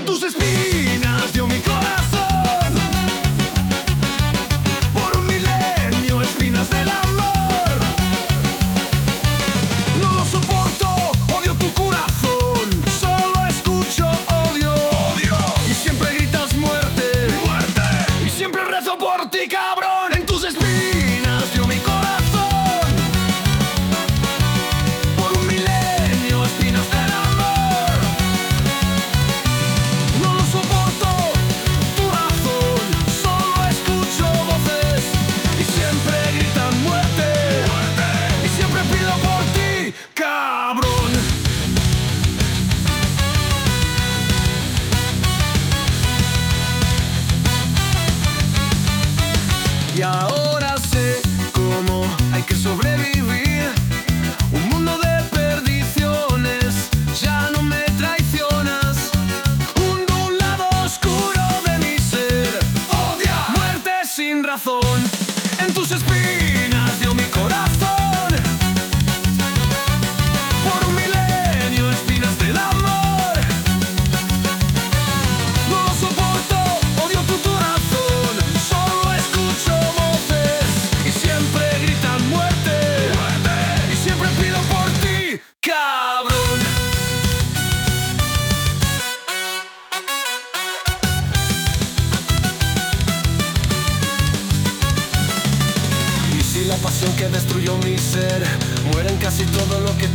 tus espinas dio mi corazón. Por un milenio, espinas del amor. No lo soporto, odio tu corazón. Solo escucho odio, odio. Y siempre gritas muerte, muerte. Y siempre rezo por ti, cabrón. En tus espinas dio mi corazón. Por un milenio, espinas del amor. No lo soporto, tu razón. Solo escucho voces y siempre gritan muerte, muerte. Y siempre pido por ti, cabrón. Y ahora sé cómo hay que sobrevivir. Un mundo de perdiciones, ya no me traicionas. Un lado oscuro de mi ser odia muerte sin razón. En tus espinas dio mi corazón. Por un milenio, espinas del amor. No lo soporto, odio tu corazón. Solo escucho voces y siempre gritan muerte, muerte. Y siempre pido por ti, cabrón. Y si la pasión que destruyó mi ser muere en casi todo lo que